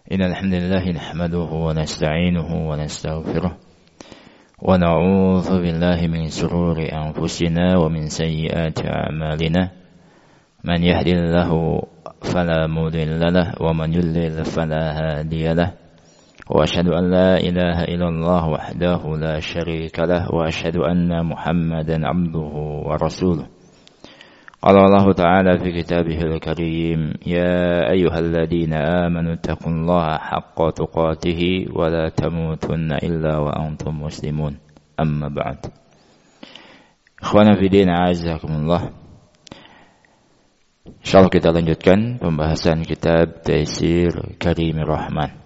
إن الحمد لله نحمده ونستعينه ونستغفره ونعوذ بالله من شرور أنفسنا ومن سيئات أعمالنا من يهد الله فلا مضل له ومن يضلل فلا هادي له وأشهد أن لا إله إلا الله وحده لا شريك له وأشهد أن محمدا عبده ورسوله قال الله تعالى في كتابه الكريم يا أيها الذين آمنوا اتقوا الله حق تقاته ولا تموتن إلا وأنتم مسلمون أما بعد Ikhwana fi din a'azzakumullah. Insyaallah kita lanjutkan pembahasan kitab Taisir Karimir Rahman.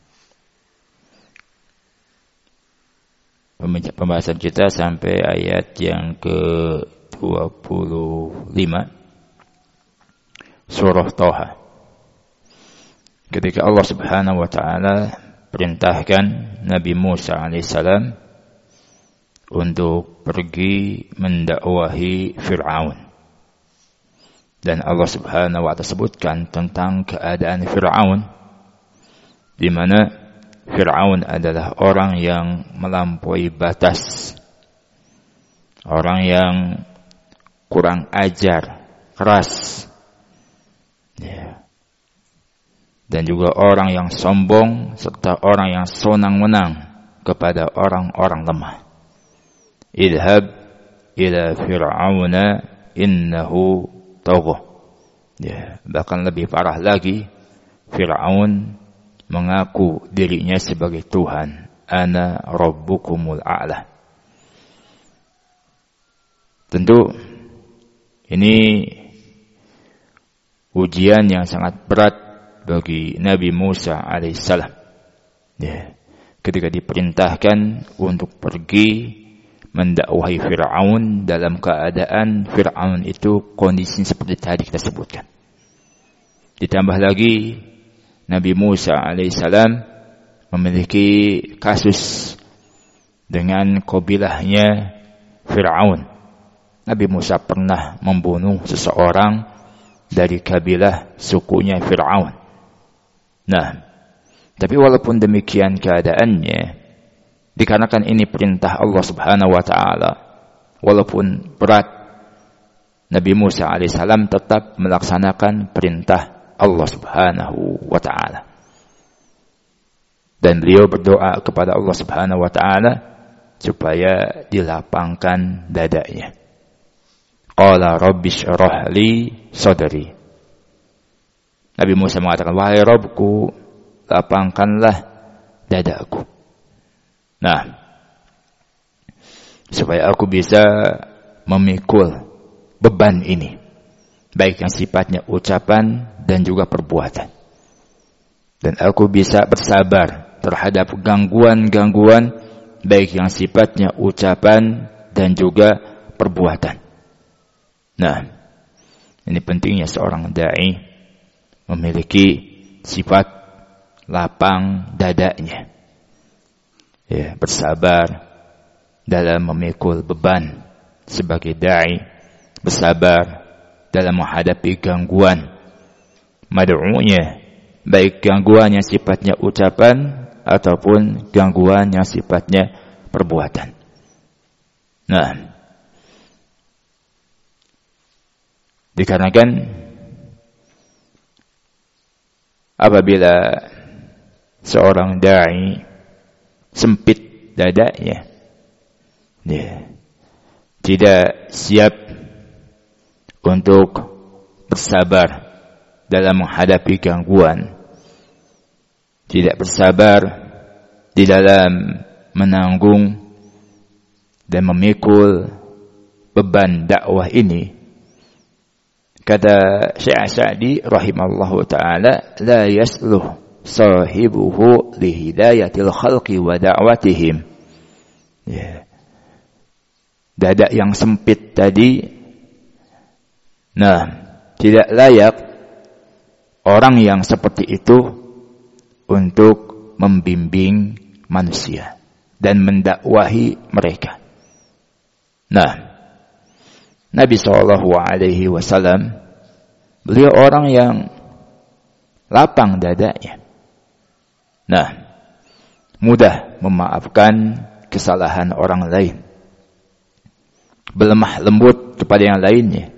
Pembahasan kita sampai ayat yang ke-25 surah Thaha. Ketika Allah Subhanahu wa taala perintahkan Nabi Musa alaihissalam untuk pergi mendakwahi Fir'aun. Dan Allah Subhanahu wa taala sebutkan tentang keadaan Fir'aun, di mana Fir'aun adalah orang yang melampaui batas, orang yang kurang ajar, keras, dan juga orang yang sombong serta orang yang senang-menang kepada orang-orang lemah. Idhab ila fir'auna innahu tagha. Bahkan lebih parah lagi, Fir'aun mengaku dirinya sebagai Tuhan. Ana rabbukumul a'la. Tentu ini ujian yang sangat berat bagi Nabi Musa alaihissalam. Ketika diperintahkan untuk pergi mendakwahi Fir'aun dalam keadaan Fir'aun itu kondisi seperti tadi kita sebutkan. Ditambah lagi Nabi Musa alaihissalam memiliki kasus dengan kabilahnya Fir'aun. Nabi Musa pernah membunuh seseorang dari kabilah sukunya Fir'aun. Nah, tapi walaupun demikian keadaannya, dikarenakan ini perintah Allah Subhanahu wa taala, walaupun berat, Nabi Musa alaihissalam tetap melaksanakan perintah Allah Subhanahu wa taala. Dan beliau berdoa kepada Allah Subhanahu wa taala supaya dilapangkan dadanya. Qala rabbi syrah li sadri. Nabi Musa mengatakan, wahai Rabbku, lapangkanlah dadaku. Nah, supaya aku bisa memikul beban ini, baik yang sifatnya ucapan dan juga perbuatan. Dan aku bisa bersabar terhadap gangguan-gangguan, baik yang sifatnya ucapan dan juga perbuatan. Nah, ini pentingnya seorang da'i memiliki sifat lapang dadanya. Bersabar dalam memikul beban sebagai da'i, bersabar dalam menghadapi gangguan mad'unya, baik gangguan yang sifatnya ucapan ataupun gangguan yang sifatnya perbuatan. Nah, dikarenakan apabila seorang da'i sempit dadanya, tidak siap untuk bersabar dalam menghadapi gangguan, tidak bersabar di dalam menanggung dan memikul beban dakwah ini, kata Syekh Sa'di rahimallahu ta'ala, la yasluh sahibuhu li hidayatil khalqi wa da'watihim. Dada yang sempit tadi, nah, tidak layak orang yang seperti itu untuk membimbing manusia dan mendakwahi mereka. Nah, Nabi SAW, beliau orang yang lapang dadanya. Nah, mudah memaafkan kesalahan orang lain, berlemah lembut kepada yang lainnya.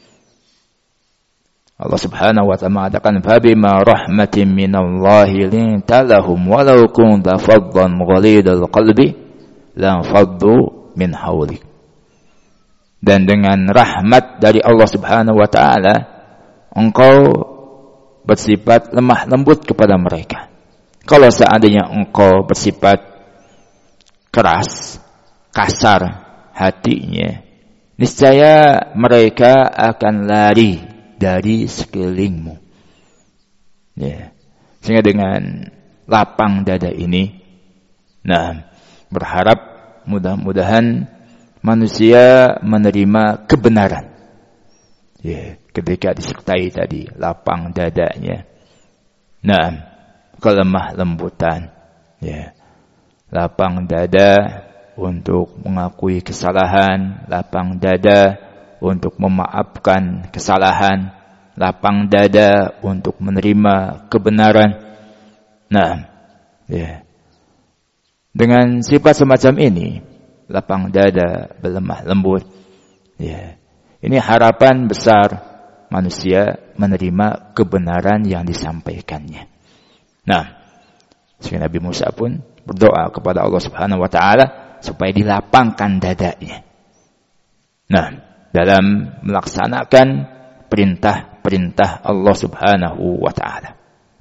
Allah Subhanahu wa ta'ala mengatakan, "Fabima rahmatin minallahi linta lahum walau kunta faddan ghalidal qalbi lan faddu min hawlik." Dan dengan rahmat dari Allah Subhanahu wa ta'ala, engkau bersifat lemah lembut kepada mereka. Kalau seandainya engkau bersifat keras, kasar hatinya, niscaya mereka akan lari dari sekelilingmu. Ya. Sehingga dengan lapang dada ini, nah, berharap mudah-mudahan manusia menerima kebenaran. Ya, ketika disertai tadi lapang dadanya. Nah, kelemah lembutan, ya, lapang dada untuk mengakui kesalahan, lapang dada untuk memaafkan kesalahan, lapang dada untuk menerima kebenaran. Nah, ya, dengan sifat semacam ini, lapang dada, berlemah lembut, ya, ini harapan besar manusia menerima kebenaran yang disampaikannya. Nah, sehingga Nabi Musa pun berdoa kepada Allah Subhanahu wa ta'ala supaya dilapangkan dadanya. Nah, dalam melaksanakan perintah-perintah Allah Subhanahu wa ta'ala.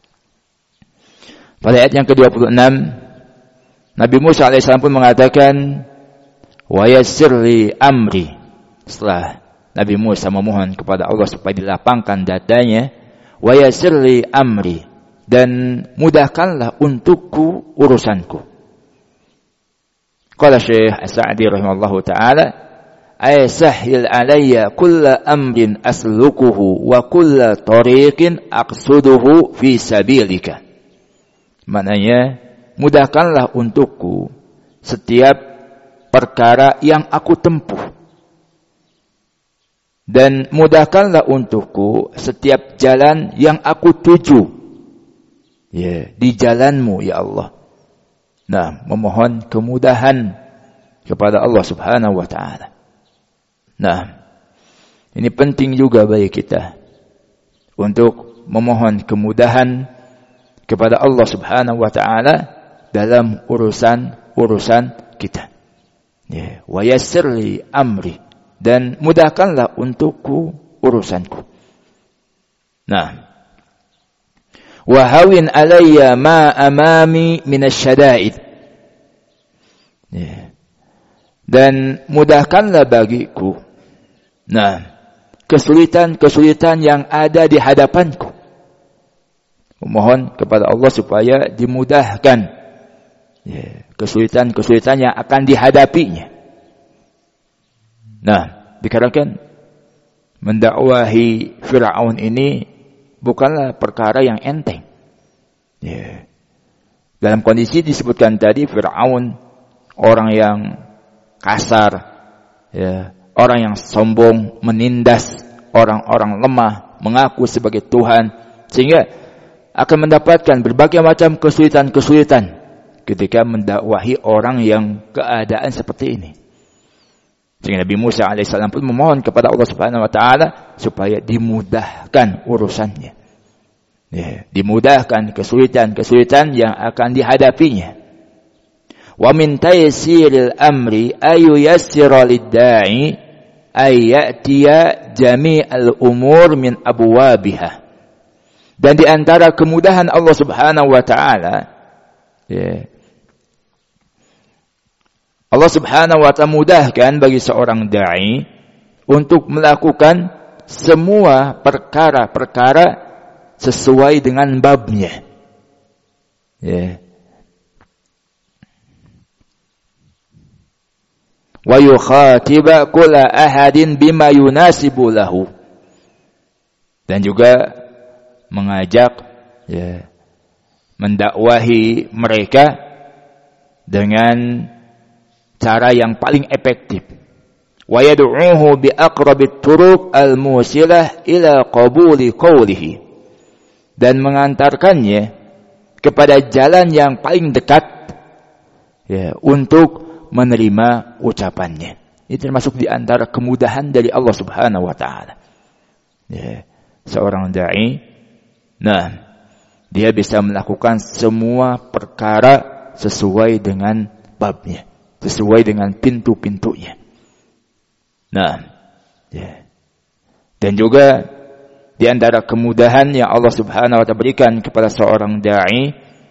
Pada ayat yang ke-26, Nabi Musa AS pun mengatakan, "Wa yassir li amri." Setelah Nabi Musa memohon kepada Allah supaya dilapangkan dadanya, "Wa yassir li amri." Dan mudahkanlah untukku urusanku. Qala Syekh As-Sa'di rahimahullahu ta'ala, "Ay sahil alayya kulla amrin aslukuhu wa kulla tariqin aqsuduhu fi sabilika." Maknanya, mudahkanlah untukku setiap perkara yang aku tempuh, dan mudahkanlah untukku setiap jalan yang aku tuju. Ya, di jalanmu ya Allah. Nah, memohon kemudahan kepada Allah Subhanahu wa ta'ala. Nah, ini penting juga bagi kita untuk memohon kemudahan kepada Allah Subhanahu wa ta'ala dalam urusan kita. Ya, wa yassir li amri, dan mudahkanlah untukku urusanku. Nah, wa hawin alayya ma amami minasyada'id. Ya. Dan mudahkanlah bagiku, nah, kesulitan-kesulitan yang ada di hadapanku. Memohon kepada Allah supaya dimudahkan, ya, kesulitan-kesulitan yang akan dihadapinya. Nah, dikarenakan mendakwahi Fir'aun ini bukanlah perkara yang enteng. Ya. Dalam kondisi disebutkan tadi, Fir'aun orang yang kasar, ya, orang yang sombong, menindas orang-orang lemah, mengaku sebagai Tuhan, sehingga akan mendapatkan berbagai macam kesulitan-kesulitan ketika mendakwahi orang yang keadaan seperti ini. Sehingga Nabi Musa alaihissalam pun memohon kepada Allah Subhanahu wa ta'ala supaya dimudahkan urusannya. Ya, dimudahkan kesulitan-kesulitan yang akan dihadapinya. Wa min taysiril amri ayu yassira lid-da'i ay ya'tiya jami'al umur min abwabiha. Dan di antara kemudahan Allah Subhanahu wa ta'ala, ya, Allah Subhanahu wa ta'ala mudahkan bagi seorang da'i untuk melakukan semua perkara-perkara sesuai dengan babnya. Ya. Wa yukhatiba kulla ahadin bima yunasibu lahu. Dan juga mengajak, ya, mendakwahi mereka dengan cara yang paling efektif. Wa yad'uhu bi aqrabit turuq al-musilah ila qabuli qawlihi. Dan mengantarkannya kepada jalan yang paling dekat ya, untuk menerima ucapannya. Ini termasuk di antara kemudahan dari Allah Subhanahu wa taala. Ya, seorang dai, dia bisa melakukan semua perkara sesuai dengan babnya, sesuai dengan pintu-pintunya. Dan juga di antara kemudahan yang Allah Subhanahu wa taala berikan kepada seorang dai,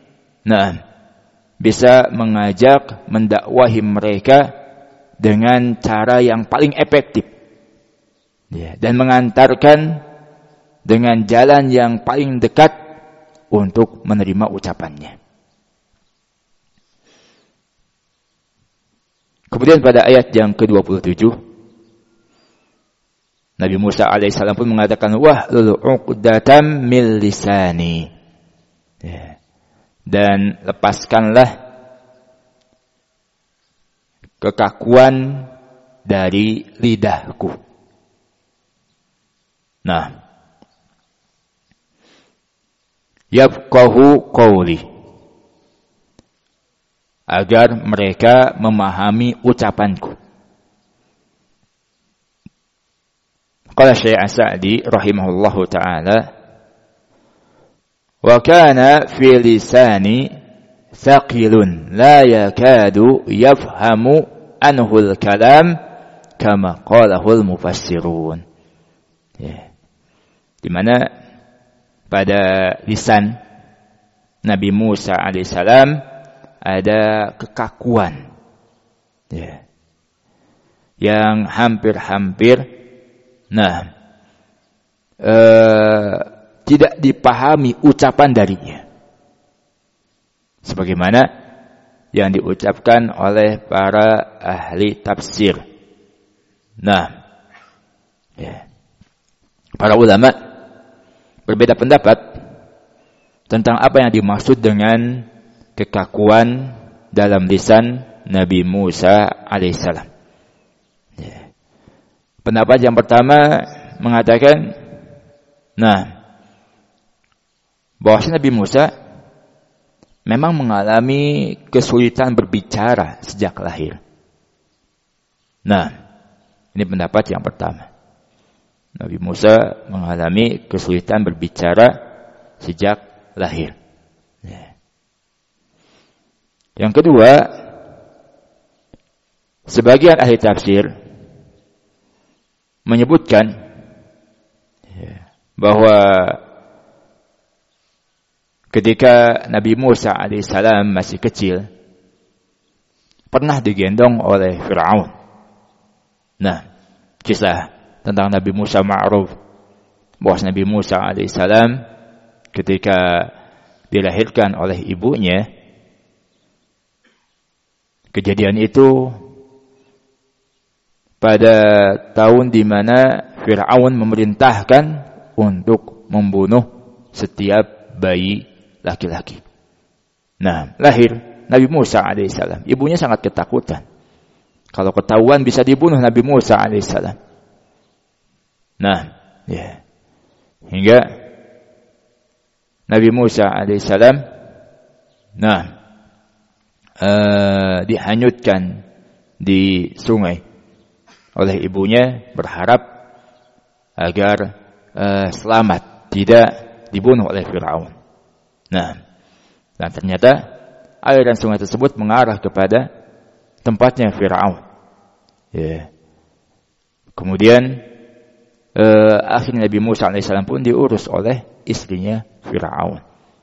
bisa mengajak, mendakwahi mereka dengan cara yang paling efektif. Dan mengantarkan dengan jalan yang paling dekat untuk menerima ucapannya. Kemudian pada ayat yang ke-27, Nabi Musa alaihissalam pun mengatakan, wahlul 'uqdatam min lisani. Dan lepaskanlah kekakuan dari lidahku. Yafqahu qawli, agar mereka memahami ucapanku. Qala Syekh As-Sa'di rahimahullahu ta'ala, wa kana fi lisani thaqilun la yakadu yafhamu anhu al-kalam kama qalahu al-mufassirun. Di mana pada lisan Nabi Musa alaihissalam ada kekakuan yang hampir-hampir tidak dipahami ucapan darinya, sebagaimana yang diucapkan oleh para ahli tafsir. Para ulama berbeda pendapat tentang apa yang dimaksud dengan kekakuan dalam lisan Nabi Musa alaihissalam. Pendapat yang pertama mengatakan, bahwa Nabi Musa memang mengalami kesulitan berbicara sejak lahir. Ini pendapat yang pertama. Nabi Musa mengalami kesulitan berbicara sejak lahir. Yang kedua, sebagian ahli tafsir menyebutkan bahwa ketika Nabi Musa alaihissalam masih kecil, pernah digendong oleh Fir'aun. Kisah tentang Nabi Musa ma'ruf, bahwa Nabi Musa alaihissalam ketika dilahirkan oleh ibunya, kejadian itu pada tahun di mana Fir'aun memerintahkan untuk membunuh setiap bayi laki-laki. Lahir Nabi Musa alaihissalam, ibunya sangat ketakutan kalau ketahuan bisa dibunuh Nabi Musa alaihissalam. Hingga Nabi Musa alaihissalam dihanyutkan di sungai oleh ibunya, berharap agar selamat, tidak dibunuh oleh Fir'aun. Dan ternyata aliran sungai tersebut mengarah kepada tempatnya Fir'aun. Kemudian akhirnya Nabi Musa alaihissalam pun diurus oleh istrinya Fir'aun.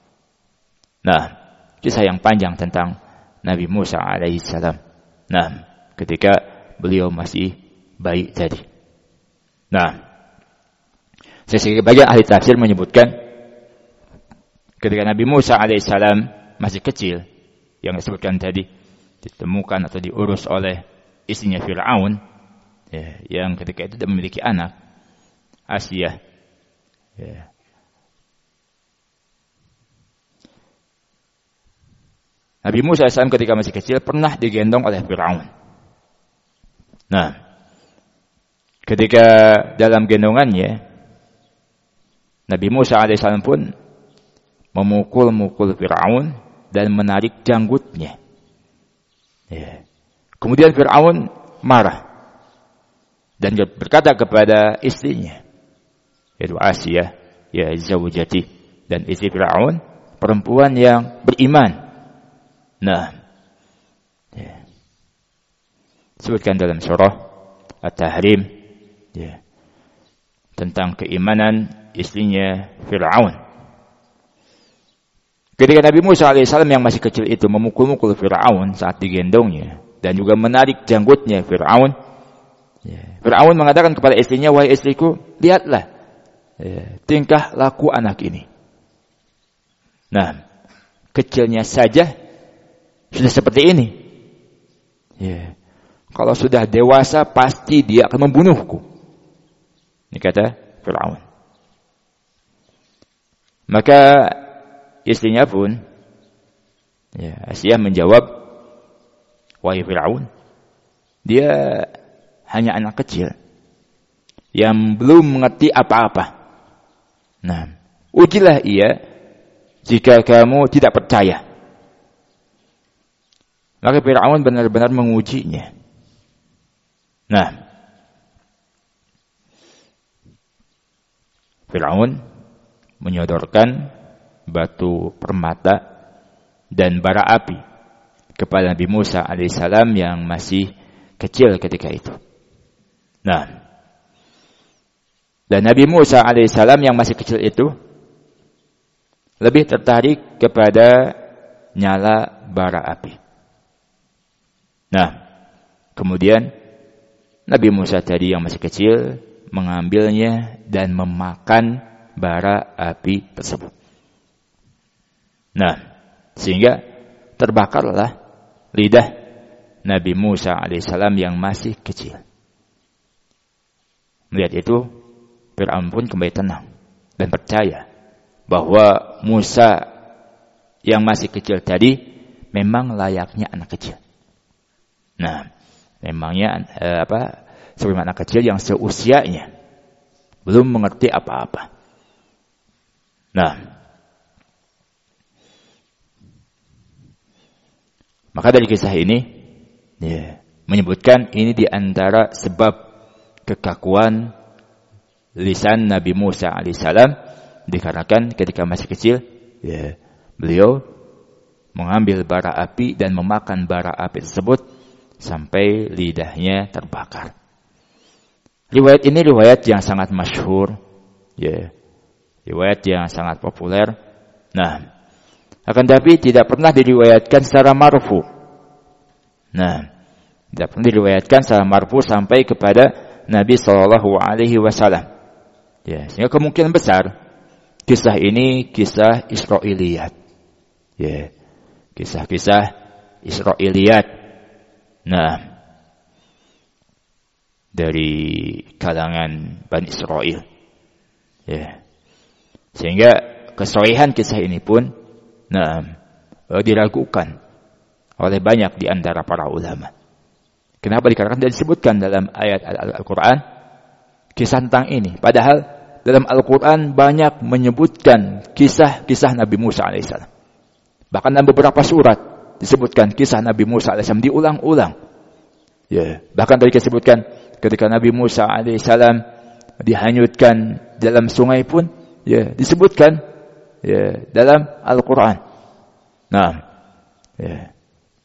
Kisah yang panjang tentang Nabi Musa alaihissalam. Ketika beliau masih bayi tadi. Sebagian ahli tafsir menyebutkan ketika Nabi Musa alaihissalam masih kecil, yang disebutkan tadi, ditemukan atau diurus oleh istrinya Fir'aun, yang ketika itu tidak memiliki anak, Asia. Nabi Musa AS ketika masih kecil pernah digendong oleh Fir'aun. Ketika dalam gendongannya, Nabi Musa AS pun memukul-mukul Fir'aun dan menarik janggutnya. Ya. Kemudian Fir'aun marah dan berkata kepada istrinya, yaitu Asiyah, ya zaujati, dan istri Fir'aun, perempuan yang beriman. Nah, ya. Sebutkan dalam surah At-Tahrim, ya, tentang keimanan istrinya Fir'aun. Ketika Nabi Musa alaihissalam yang masih kecil itu memukul-mukul Fir'aun saat digendongnya dan juga menarik janggutnya Fir'aun, ya, Fir'aun mengatakan kepada istrinya, wahai istriku, lihatlah, ya, tingkah laku anak ini. Nah, kecilnya saja sudah seperti ini. Ya. Kalau sudah dewasa pasti dia akan membunuhku. Ini kata Fir'aun. Maka istrinya pun, ya, Asiyah menjawab, wahai Fir'aun, dia hanya anak kecil yang belum mengerti apa-apa. Nah, ujilah ia jika kamu tidak percaya. Maka Fir'aun benar-benar mengujinya. Nah, Fir'aun menyodorkan batu permata dan bara api kepada Nabi Musa alaihissalam yang masih kecil ketika itu. Nah, dan Nabi Musa alaihissalam yang masih kecil itu lebih tertarik kepada nyala bara api. Nah, kemudian Nabi Musa tadi yang masih kecil mengambilnya dan memakan bara api tersebut. Nah, sehingga terbakarlah lidah Nabi Musa alaihissalam yang masih kecil. Melihat itu, Fir'aun pun kembali tenang dan percaya bahwa Musa yang masih kecil tadi memang layaknya anak kecil. Nah, memangnya seperti anak kecil yang seusianya belum mengerti apa-apa. Nah, maka dari kisah ini, ya, menyebutkan ini di antara sebab kekakuan lisan Nabi Musa alaihissalam, dikarenakan ketika masih kecil, ya, beliau mengambil bara api dan memakan bara api tersebut sampai lidahnya terbakar. Riwayat ini riwayat yang sangat masyhur, ya, riwayat yang sangat populer. Nah, akan tapi tidak pernah diriwayatkan secara marfu. Nah, tidak pernah diriwayatkan secara marfu sampai kepada Nabi Shallallahu Alaihi Wasallam. Ya, sehingga kemungkinan besar kisah ini kisah Israiliyat. Ya, kisah-kisah Israiliyat. Nah, dari kalangan Bani Israel. Ya. Sehingga kesohihan kisah ini pun diragukan oleh banyak di antara para ulama. Kenapa? Dikarenakan disebutkan dalam ayat Al-Quran kisah tentang ini. Padahal dalam Al-Quran banyak menyebutkan kisah-kisah Nabi Musa alaihissalam. Bahkan dalam beberapa surat disebutkan kisah Nabi Musa alaihissalam diulang-ulang. Ya, bahkan tadi disebutkan ketika Nabi Musa alaihissalam dihanyutkan dalam sungai pun, ya, disebutkan, ya, dalam Al-Quran. Nah, ya.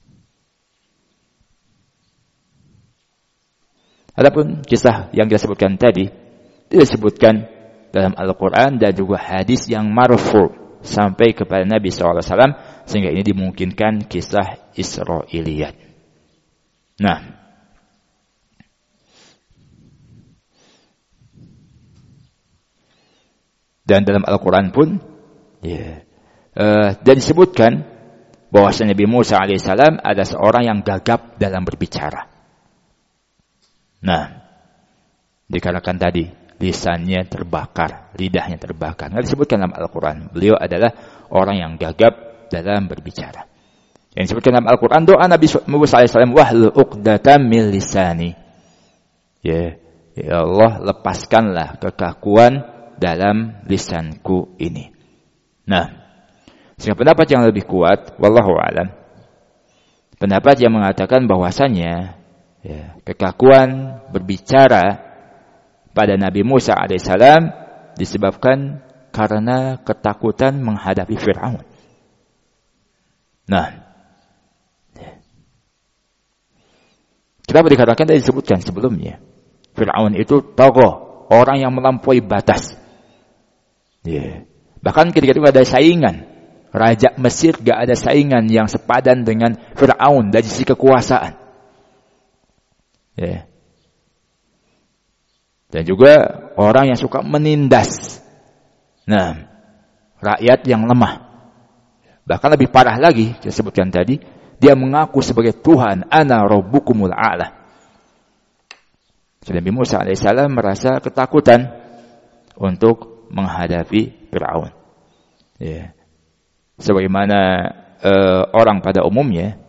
Adapun kisah yang disebutkan tadi disebutkan dalam Al-Quran dan juga hadis yang marfu sampai kepada Nabi SAW, sehingga ini dimungkinkan kisah Israiliyat. Nah, dan dalam Al-Quran pun, ya, dan disebutkan bahwa Nabi Musa alaihissalam ada seorang yang gagap dalam berbicara. Nah, dikarenakan tadi lisannya terbakar, lidahnya terbakar. Nah, disebutkan dalam Al-Quran, beliau adalah orang yang gagap dalam berbicara. Yang disebutkan dalam Al-Quran, doa Nabi Musa alaihissalam, wahlul uqdatam min lisani. Ya, ya Allah, lepaskanlah kekakuan dalam lisanku ini. Nah, Sehingga pendapat yang lebih kuat, wallahu a'lam, pendapat yang mengatakan bahwasannya kekakuan berbicara pada Nabi Musa alaihissalam disebabkan karena ketakutan menghadapi Fir'aun. Nah, kenapa dikatakan tadi disebutkan sebelumnya? Fir'aun itu tokoh, orang yang melampaui batas. Bahkan ketika itu ada saingan. Raja Mesir gak ada saingan yang sepadan dengan Fir'aun dari sisi kekuasaan. Dan juga orang yang suka menindas. Nah, rakyat yang lemah. Bahkan lebih parah lagi, saya sebutkan tadi, dia mengaku sebagai Tuhan, ana rabbukumul a'la. Nabi Musa alaihissalam merasa ketakutan untuk menghadapi Fir'aun. Sebagaimana orang pada umumnya,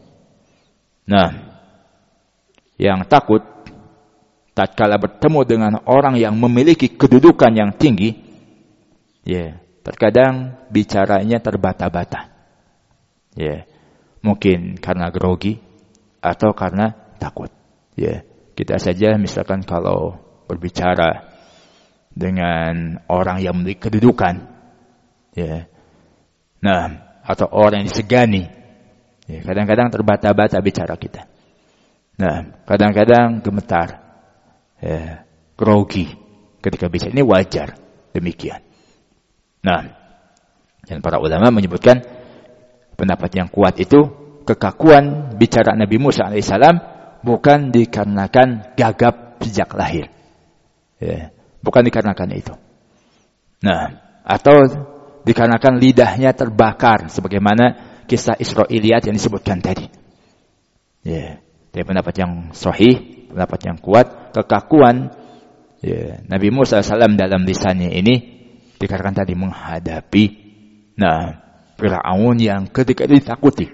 yang takut tatkala bertemu dengan orang yang memiliki kedudukan yang tinggi, terkadang bicaranya terbata-bata. Mungkin karena grogi atau karena takut. Kita saja misalkan kalau berbicara dengan orang yang memiliki kedudukan, atau orang yang disegani, kadang-kadang terbata-bata bicara kita. Kadang-kadang gemetar, grogi ketika bicara. Ini wajar demikian. Dan para ulama menyebutkan pendapat yang kuat itu kekakuan bicara Nabi Musa alaihissalam bukan dikarenakan gagap sejak lahir, bukan dikarenakan itu. Atau dikarenakan lidahnya terbakar sebagaimana kisah Israiliyat yang disebutkan tadi. Tapi pendapat yang sahih, pendapat yang kuat, kekakuan Nabi Musa alaihissalam dalam lisannya ini dikarenakan tadi menghadapi Fir'aun yang ketika itu ditakuti.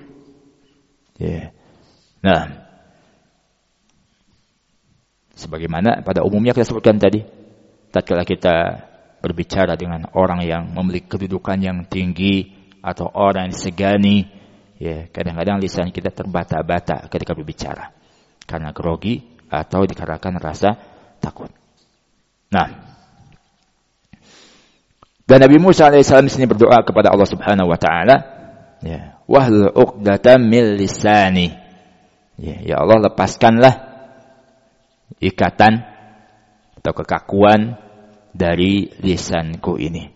Sebagaimana pada umumnya kita sebutkan tadi, tatkala kita berbicara dengan orang yang memiliki kedudukan yang tinggi atau orang yang disegani, kadang-kadang lisan kita terbata-bata ketika berbicara karena grogi atau dikarenakan rasa takut. Dan Nabi Musa alaihissalam di sini berdoa kepada Allah Subhanahu wa taala, wahlul 'uqdatam min lisani. Ya Allah, lepaskanlah ikatan atau kekakuan dari lisanku ini.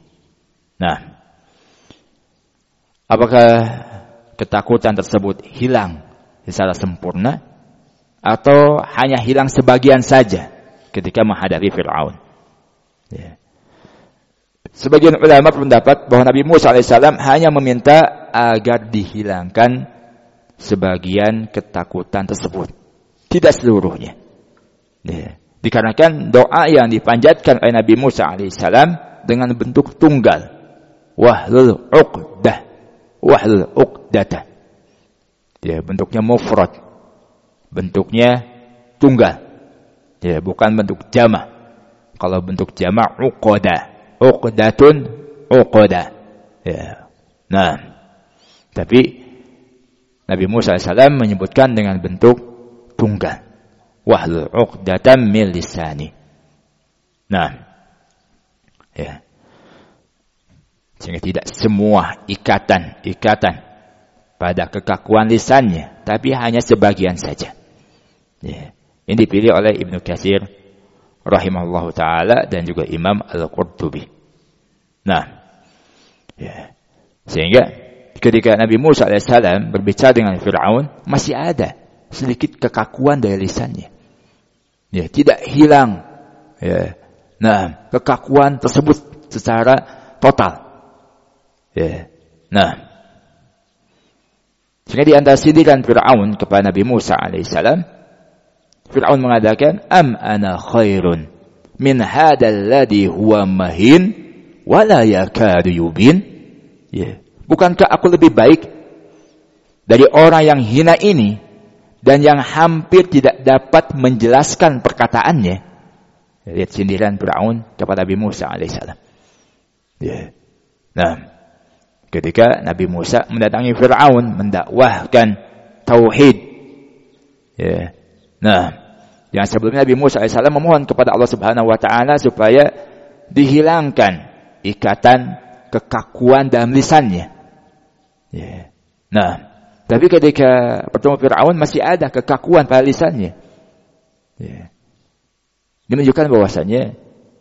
Apakah ketakutan tersebut hilang secara sempurna atau hanya hilang sebagian saja ketika menghadapi Fir'aun? Sebagian ulama berpendapat bahwa Nabi Musa alaihissalam hanya meminta agar dihilangkan sebagian ketakutan tersebut, tidak seluruhnya. Dikarenakan doa yang dipanjatkan oleh Nabi Musa alaihissalam dengan bentuk tunggal, wahlul 'uqdatah. Bentuknya mufrad, bentuknya tunggal, bukan bentuk jamak. Kalau bentuk jamak uqdatun uqda. Tapi Nabi Musa alaihissalam menyebutkan dengan bentuk tunggal, wahlul 'uqdatam min lisani. Sehingga tidak semua ikatan pada kekakuan lisannya, tapi hanya sebagian saja. Ini dipilih oleh Ibnu Katsir rahimahullahu taala dan juga Imam Al-Qurtubi. Sehingga ketika Nabi Musa alaihissalam berbicara dengan Fir'aun, masih ada sedikit kekakuan dari lisannya. Tidak hilang kekakuan tersebut secara total. Sehingga di antara sindiran Fir'aun kepada Nabi Musa alaihissalam, Fir'aun mengatakan, am ana khairun min hadzal ladzi huwa mahin wa la yakadu yubin. Bukankah aku lebih baik dari orang yang hina ini dan yang hampir tidak dapat menjelaskan perkataannya? Lihat sindiran Fir'aun kepada Nabi Musa alaihissalam. Ketika Nabi Musa mendatangi Fir'aun, mendakwahkan tauhid. Ya. Nah, yang sebelumnya Nabi Musa AS memohon kepada Allah Subhanahu wa taala supaya dihilangkan ikatan kekakuan dalam lisannya. Ya. Nah, tapi ketika bertemu Fir'aun masih ada kekakuan pada lisannya. Ya. Ini menunjukkan bahwasanya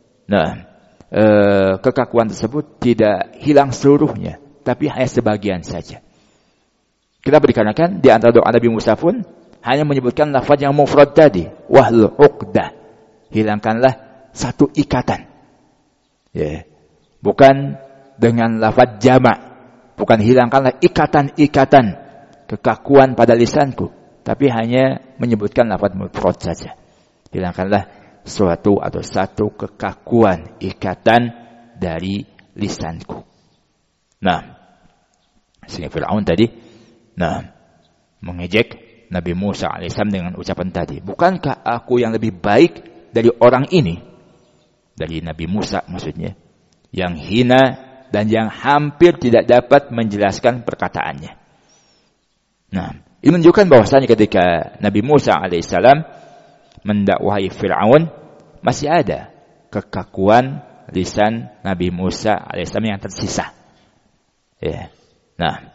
kekakuan tersebut tidak hilang seluruhnya, tapi hanya sebagian saja. Kita dikarenakan di antara doa Nabi Musa pun hanya menyebutkan lafaz yang mufrad tadi, wahlul 'uqdah. Hilangkanlah satu ikatan. Ya. Bukan dengan lafaz jamak. Bukan hilangkanlah ikatan-ikatan kekakuan pada lisanku, tapi hanya menyebutkan lafaz mufrad saja. Hilangkanlah suatu atau satu kekakuan, ikatan dari lisanku. Nah, sehingga Fir'aun tadi mengejek Nabi Musa alaihissalam dengan ucapan tadi, bukankah aku yang lebih baik dari orang ini? Dari Nabi Musa maksudnya, yang hina dan yang hampir tidak dapat menjelaskan perkataannya. Nah, ini menunjukkan bahwasanya ketika Nabi Musa alaihissalam mendakwahi Fir'aun, masih ada kekakuan lisan Nabi Musa alaihissalam yang tersisa. Ya. Nah,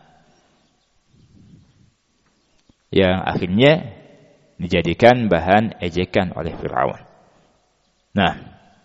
yang akhirnya dijadikan bahan ejekan oleh Fir'aun. Nah,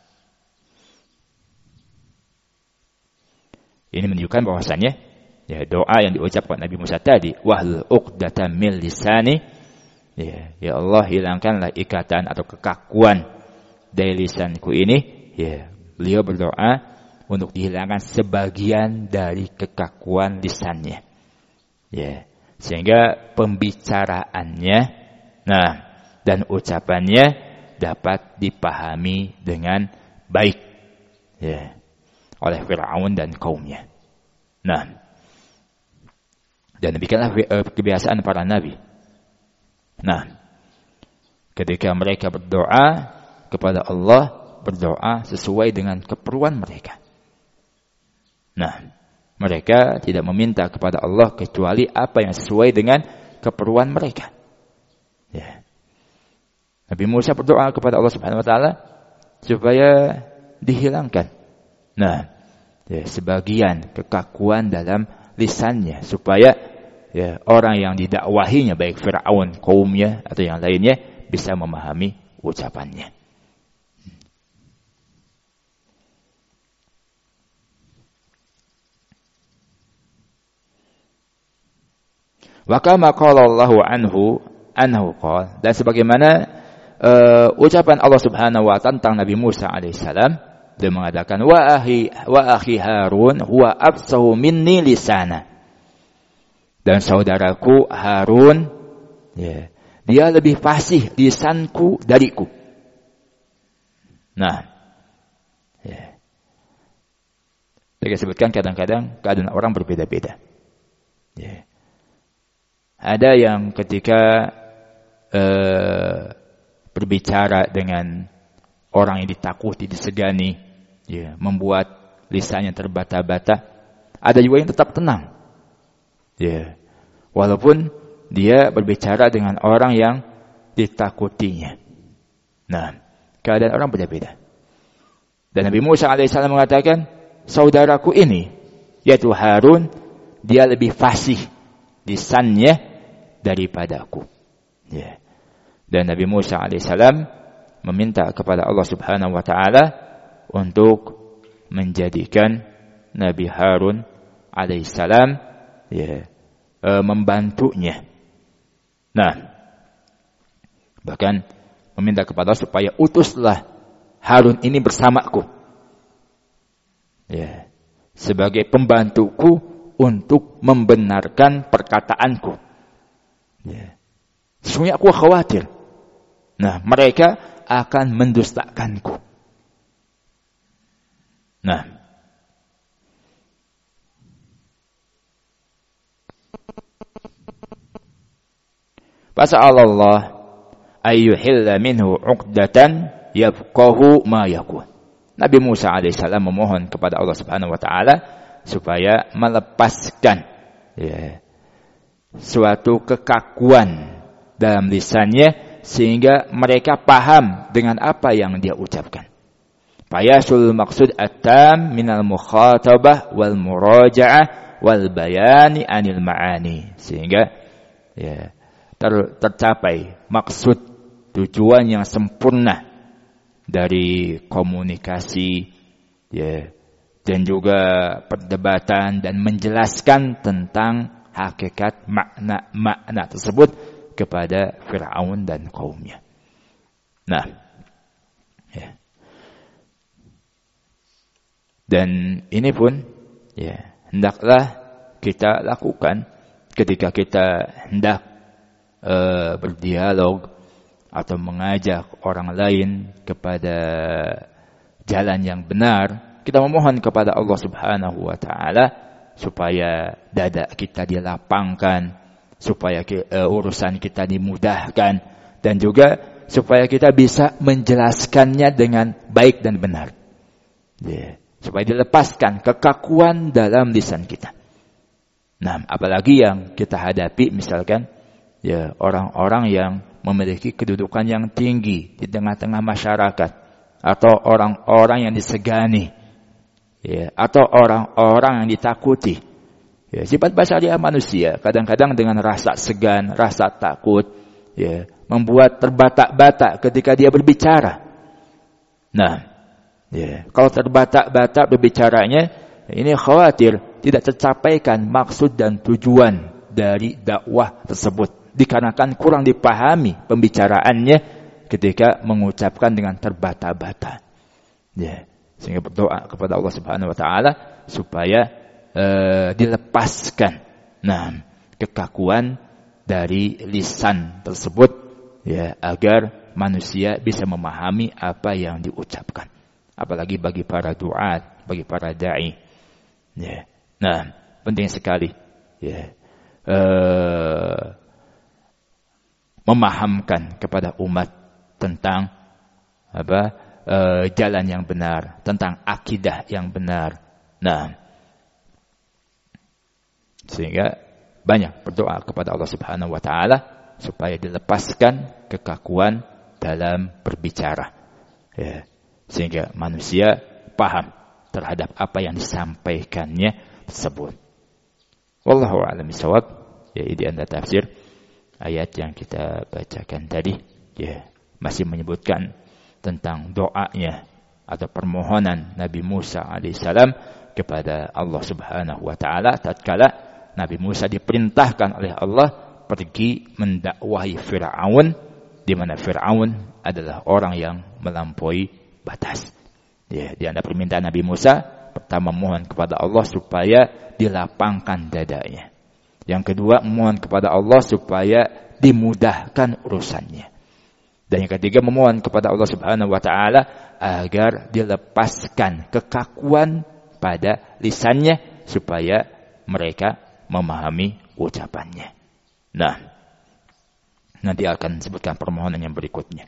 ini menunjukkan bahwasannya doa yang diucapkan Nabi Musa tadi, wahlul 'uqdatam min lisani, ya Allah hilangkanlah ikatan atau kekakuan dari lisanku ini. Ya, beliau berdoa untuk dihilangkan sebagian dari kekakuan lisannya. Ya, sehingga pembicaraannya dan ucapannya dapat dipahami dengan baik oleh Fir'aun dan kaumnya. Nah, dan demikianlah kebiasaan para nabi. Nah, ketika mereka berdoa kepada Allah, berdoa sesuai dengan keperluan mereka. Nah, mereka tidak meminta kepada Allah kecuali apa yang sesuai dengan keperluan mereka. Ya. Nabi Musa berdoa kepada Allah Subhanahu wa taala supaya dihilangkan sebagian kekakuan dalam lisannya, supaya orang yang didakwahinya, baik Fir'aun, kaumnya atau yang lainnya, bisa memahami ucapannya. Wa kama qala Allahu anhu qala, dan sebagaimana ucapan Allah Subhanahu wa taala tentang Nabi Musa alaihissalam, dia mengatakan wa akhi Harun huwa afsahu minni lisana, dan saudaraku Harun dia lebih fasih lisanku dariku. Nah, saya sebutkan kadang-kadang keadaan orang berbeda-beda. Ada yang ketika berbicara dengan orang yang ditakuti, disegani, membuat lisannya terbata-bata. Ada juga yang tetap tenang, walaupun dia berbicara dengan orang yang ditakutinya. Nah, keadaan orang berbeda. Dan Nabi Musa alaihissalam mengatakan, saudaraku ini, yaitu Harun, dia lebih fasih lisannya daripadaku. Dan Nabi Musa alaihissalam meminta kepada Allah Subhanahu wa taala untuk menjadikan Nabi Harun alaihissalam membantunya. Nah, bahkan meminta kepada Allah supaya utuslah Harun ini bersamaku, sebagai pembantuku untuk membenarkan perkataanku. Sesungguhnya aku khawatir, mereka akan mendustakanku. Nah, fasa'alallah ayyuhilla minhu 'uqdatan yafqahu ma yakun. Nabi Musa alaihissalam memohon kepada Allah Subhanahu wa taala supaya melepaskan suatu kekakuan dalam lisannya sehingga mereka paham dengan apa yang dia ucapkan. Fayasul maksud at-tam minal mukhatabah wal muraja'ah wal bayani anil ma'ani, sehingga tercapai maksud tujuan yang sempurna dari komunikasi dan juga perdebatan dan menjelaskan tentang hakikat makna tersebut kepada Fir'aun dan kaumnya. Nah, dan ini pun hendaklah kita lakukan ketika kita hendak berdialog atau mengajak orang lain kepada jalan yang benar. Kita memohon kepada Allah Subhanahu wa taala supaya dada kita dilapangkan, supaya urusan kita dimudahkan, dan juga supaya kita bisa menjelaskannya dengan baik dan benar. Supaya dilepaskan kekakuan dalam lisan kita. Nah, apalagi yang kita hadapi misalkan orang-orang yang memiliki kedudukan yang tinggi di tengah-tengah masyarakat, atau orang-orang yang disegani, atau orang-orang yang ditakuti. Sifat basariah manusia kadang-kadang dengan rasa segan, rasa takut, membuat terbatak-batak ketika dia berbicara. Nah, kalau terbatak-batak berbicaranya, ini khawatir tidak tercapaikan maksud dan tujuan dari dakwah tersebut, dikarenakan kurang dipahami pembicaraannya ketika mengucapkan dengan terbata-bata. Sehingga berdoa kepada Allah Subhanahu wa taala supaya dilepaskan kekakuan dari lisan tersebut, agar manusia bisa memahami apa yang diucapkan. Apalagi bagi para duat, bagi para dai. Nah, penting sekali memahamkan kepada umat tentang jalan yang benar, tentang akidah yang benar. Nah, sehingga banyak berdoa kepada Allah Subhanahu wa taala supaya dilepaskan kekakuan dalam berbicara. Sehingga manusia paham terhadap apa yang disampaikannya tersebut. Wallahu a'lam bishawab. Ini anda tafsir ayat yang kita bacakan tadi, masih menyebutkan tentang doanya atau permohonan Nabi Musa alaihissalam kepada Allah Subhanahu wa taala tatkala Nabi Musa diperintahkan oleh Allah pergi mendakwahi Fir'aun, di mana Fir'aun adalah orang yang melampaui batas. Di antara permintaan Nabi Musa, pertama mohon kepada Allah supaya dilapangkan dadanya. Yang kedua, memohon kepada Allah supaya dimudahkan urusannya. Dan yang ketiga, memohon kepada Allah Subhanahu wa taala agar dilepaskan kekakuan pada lisannya supaya mereka memahami ucapannya. Nah, nanti akan sebutkan permohonan yang berikutnya.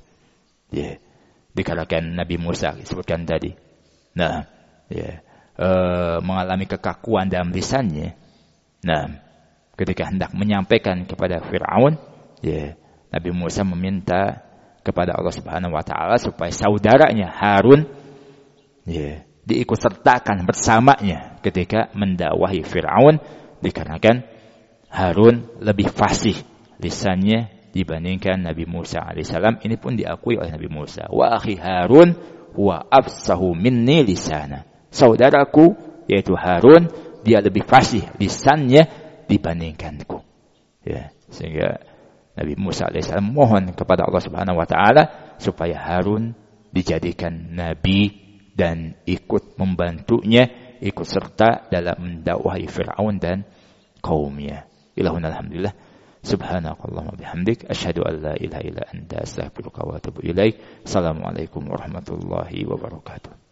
Dikarenakan Nabi Musa disebutkan tadi. Nah, mengalami kekakuan dalam lisannya. Nah, ketika hendak menyampaikan kepada Fir'aun, Nabi Musa meminta kepada Allah Subhanahu wa taala supaya saudaranya Harun diikutsertakan bersamanya ketika mendakwahi Fir'aun, dikarenakan Harun lebih fasih lisannya dibandingkan Nabi Musa alaihissalam. Ini pun diakui oleh Nabi Musa. Wa akhi Harun huwa afsahu minni lisana. Saudaraku yaitu Harun, dia lebih fasih lisannya dibandingkanku. Sehingga Nabi Musa alaihissalam mohon kepada Allah Subhanahu wa taala supaya Harun dijadikan nabi dan ikut membantunya, ikut serta dalam mendakwahi Fir'aun dan kaumnya. Ilahuna alhamdulillah. Subhanakallahumma bihamdik asyhadu an la ilaha illa anta astaghfiruka wa atubu ilaik. Assalamualaikum warahmatullahi wabarakatuh.